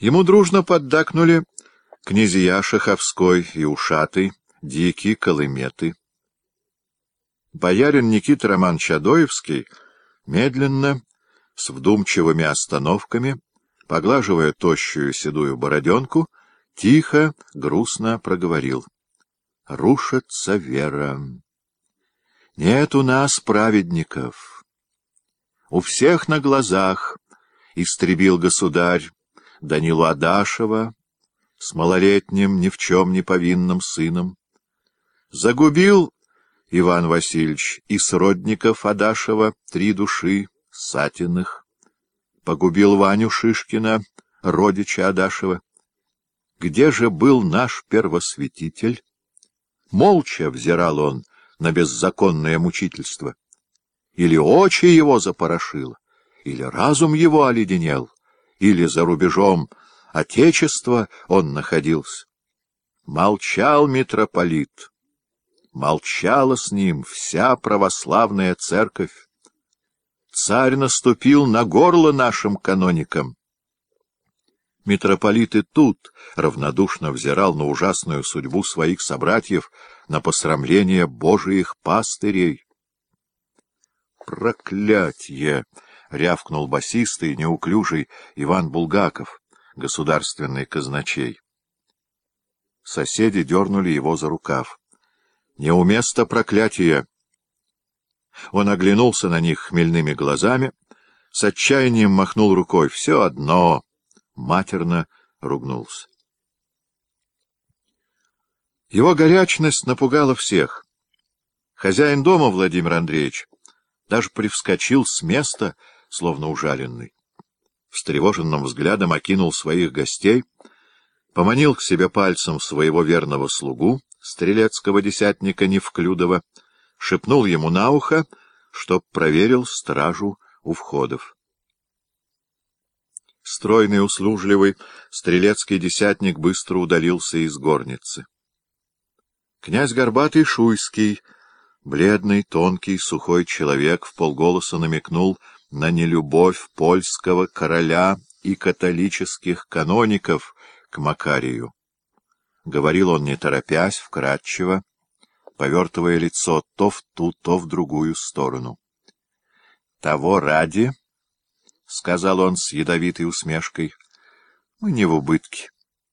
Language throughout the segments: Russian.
Ему дружно поддакнули князья Шаховской и Ушатый, дьяки Колыметы. Боярин Никита Романович Адоевский медленно, с вдумчивыми остановками, поглаживая тощую седую бороденку, тихо, грустно проговорил: «Рушится вера. Нет у нас праведников. У всех на глазах истребил государь Данилу Адашева с малолетним, ни в чем не повинным сыном. Загубил Иван Васильевич и сродников Адашева 3 души Сатиных. Погубил Ваню Шишкина, родича Адашева. Где же был наш первосвятитель? Молча взирал он на беззаконное мучительство. Или очи его запорошило, или разум его оледенел, или за рубежом Отечества он находился. Молчал митрополит, молчала с ним вся православная церковь. Царь наступил на горло нашим каноникам. Митрополит и тут равнодушно взирал на ужасную судьбу своих собратьев, на посрамление Божиих пастырей. «Проклятье!» — рявкнул басистый, неуклюжий Иван Булгаков, государственный казначей. Соседи дернули его за рукав. «Неуместно проклятие!» Он оглянулся на них хмельными глазами, с отчаянием махнул рукой. «Все одно!» — матерно ругнулся. Его горячность напугала всех. Хозяин дома, Владимир Андреевич, даже привскочил с места, словно ужаленный. Встревоженным взглядом окинул своих гостей, поманил к себе пальцем своего верного слугу, стрелецкого десятника Невклюдова, шепнул ему на ухо, чтоб проверил стражу у входов. Стройный, услужливый, стрелецкий десятник быстро удалился из горницы. Князь Горбатый Шуйский, бледный, тонкий, сухой человек, вполголоса намекнул на нелюбовь польского короля и католических каноников к Макарию. Говорил он не торопясь, вкратчиво, повертывая лицо то в ту, то в другую сторону. «Того ради, — сказал он с ядовитой усмешкой, — мы не в убытке.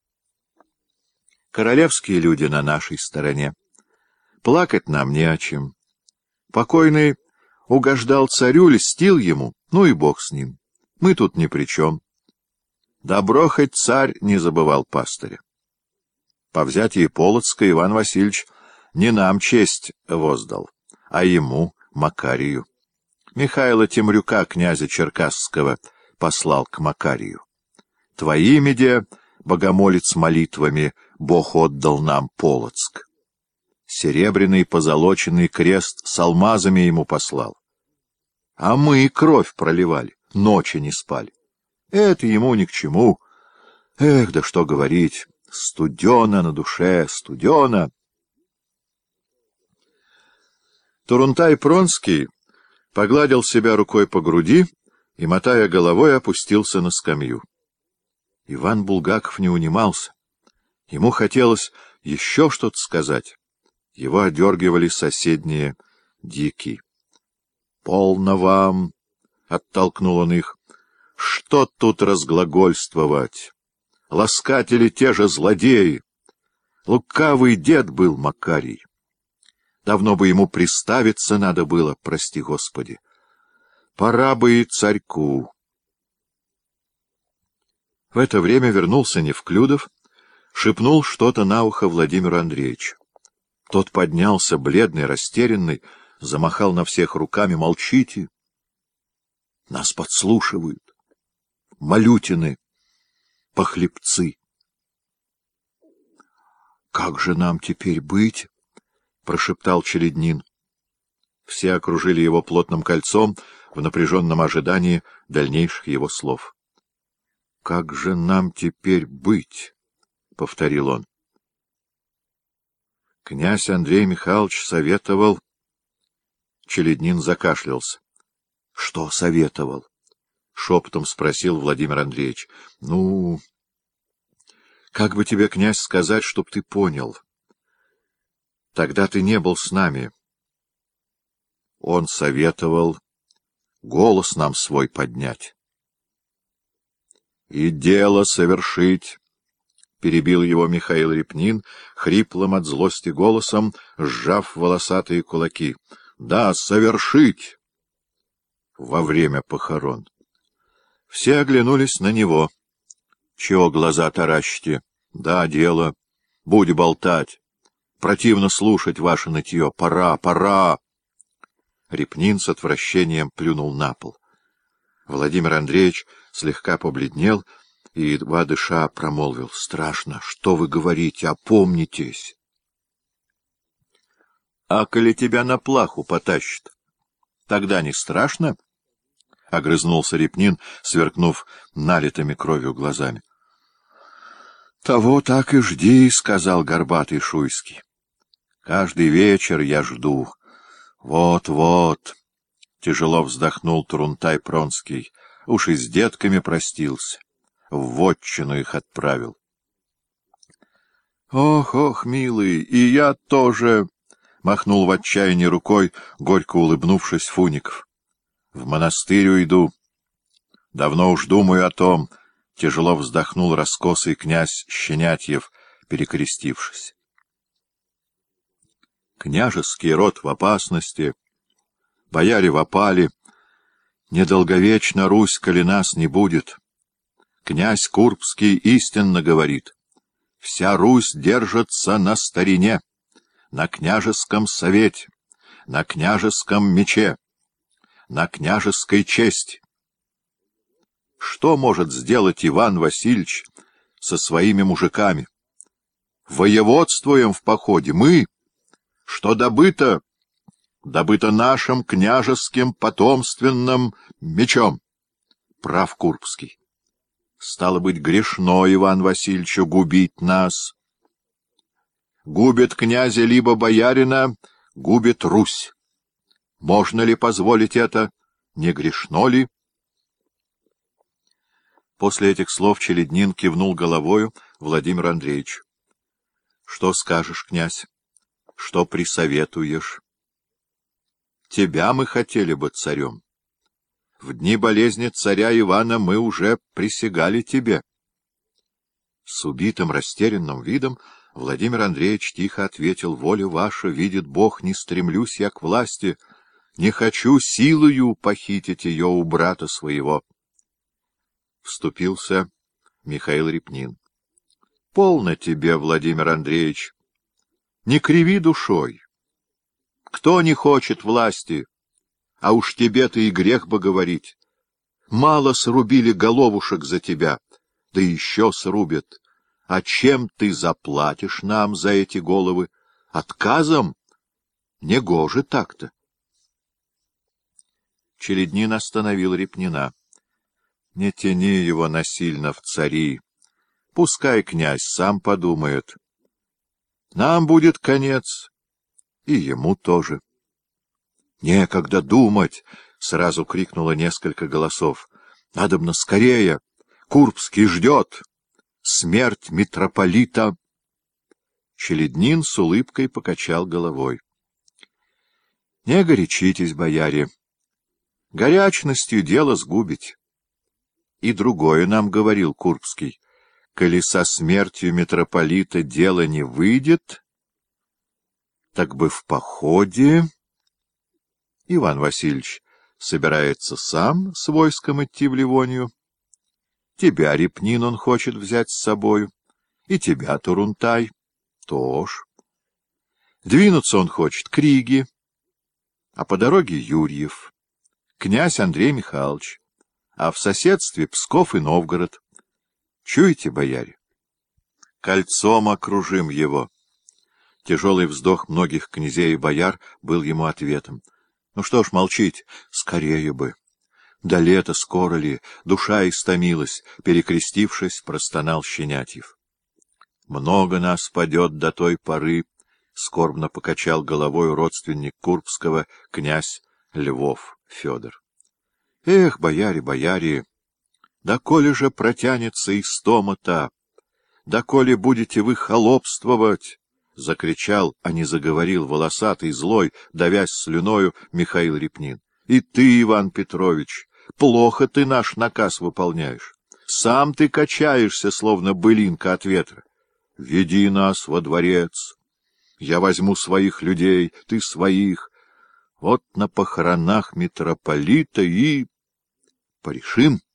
Королевские люди на нашей стороне. Плакать нам не о чем. Покойный угождал царю, льстил ему, ну и бог с ним. Мы тут ни при чем. Добро хоть царь не забывал пастыря. По взятии Полоцка Иван Васильевич не нам честь воздал, а ему, Макарию. Михаила Темрюка, князя Черкасского, послал к Макарию. Твоими де, богомолец молитвами, Бог отдал нам Полоцк. Серебряный позолоченный крест с алмазами ему послал. А мы кровь проливали, ночи не спали. Это ему ни к чему. Эх, да что говорить, студено на душе, студено. Турунтай Пронский погладил себя рукой по груди и, мотая головой, опустился на скамью. Иван Булгаков не унимался. Ему хотелось еще что-то сказать. Его одергивали соседние дьяки. — Полно вам! — оттолкнул он их. — Что тут разглагольствовать? Ласкатели те же злодеи. Лукавый дед был Макарий. Давно бы ему приставиться надо было, прости Господи. Пора бы и царьку. В это время вернулся Невклюдов, шепнул что-то на ухо Владимиру Андреевичу. Тот поднялся, бледный, растерянный, замахал на всех руками. «Молчите! Нас подслушивают! Малютины! Похлебцы!» «Как же нам теперь быть?» — прошептал Челяднин. Все окружили его плотным кольцом в напряженном ожидании дальнейших его слов. «Как же нам теперь быть?» — повторил он. Князь Андрей Михайлович советовал... Челяднин закашлялся. — Что советовал? — шепотом спросил Владимир Андреевич. — Ну, Как бы тебе, князь, сказать, чтоб ты понял? Тогда ты не был с нами. Он советовал голос нам свой поднять. И дело совершить, — перебил его Михаил Репнин, хриплым от злости голосом, сжав волосатые кулаки. Да, совершить! Во время похорон. Все оглянулись на него. Чего глаза таращите? Да, дело. Будь болтать. Противно слушать ваше нытье. Пора, пора! Репнин с отвращением плюнул на пол. Владимир Андреевич слегка побледнел и, едва дыша, промолвил: — Страшно. Что вы говорите? Опомнитесь. — А коли тебя на плаху потащит, тогда не страшно? — огрызнулся Репнин, сверкнув налитыми кровью глазами. — Того так и жди, — сказал горбатый Шуйский. — Каждый вечер я жду. Вот-вот. Тяжело вздохнул Турунтай Пронский. Уж и с детками простился. В вотчину их отправил. — Ох, ох, милый, и я тоже... — махнул в отчаянии рукой, горько улыбнувшись, Фуников. — В монастырь уйду. Давно уж думаю о том, — тяжело вздохнул раскосый князь Щенятьев, перекрестившись. Княжеский род в опасности, бояре в опале, недолговечно Русь, коли нас не будет. Князь Курбский истинно говорит: вся Русь держится на старине, на княжеском совете, на княжеском мече, на княжеской чести. Что может сделать Иван Васильевич со своими мужиками? Воеводствуем в походе мы, что добыто, добыто нашим княжеским потомственным мечом. Прав Курбский. Стало быть, грешно Иван Васильевичу губить нас. Губит князя либо боярина, губит Русь. Можно ли позволить это? Не грешно ли? После этих слов Челяднин кивнул головою Владимиру Андреевичу. — Что скажешь, князь? Что присоветуешь? Тебя мы хотели бы царем. В дни болезни царя Ивана мы уже присягали тебе. С убитым растерянным видом Владимир Андреевич тихо ответил: — Воля ваша, видит Бог, не стремлюсь я к власти, не хочу силою похитить ее у брата своего. Вступился Михаил Репнин. — Полно тебе, Владимир Андреевич. Не криви душой. Кто не хочет власти? А уж тебе-то и грех бы говорить. Мало срубили головушек за тебя, да еще срубят. А чем ты заплатишь нам за эти головы? Отказом? Негоже так-то. Челяднин остановил Репнина. — Не тяни его насильно в цари. Пускай князь сам подумает. Нам будет конец, и ему тоже. — Некогда думать! — сразу крикнуло несколько голосов. — Надобно скорее! Курбский ждет! Смерть митрополита! Челяднин с улыбкой покачал головой. — Не горячитесь, бояре. Горячностью дело сгубить. И другое нам говорил Курбский: коли со смертью митрополита дело не выйдет, так бы в походе... Иван Васильевич собирается сам с войском идти в Ливонию. Тебя, Репнин, он хочет взять с собою, и тебя, Турунтай, тоже. Двинуться он хочет к Риге, а по дороге Юрьев, князь Андрей Михайлович, а в соседстве Псков и Новгород. Чуете, бояре? Кольцом окружим его. Тяжелый вздох многих князей и бояр был ему ответом. Ну что ж молчить, скорее бы. До лета скоро ли, душа истомилась, перекрестившись, простонал Щенятьев. Много нас падет до той поры, скорбно покачал головой родственник Курбского, князь Львов Федор. Эх, бояре, бояре, да коли же протянется истома-то, доколе будете вы холопствовать? — закричал, а не заговорил волосатый, злой, давясь слюною Михаил Репнин. — И ты, Иван Петрович, плохо ты наш наказ выполняешь. Сам ты качаешься, словно былинка от ветра. Веди нас во дворец. Я возьму своих людей, ты своих. Вот на похоронах митрополита и... Порешим.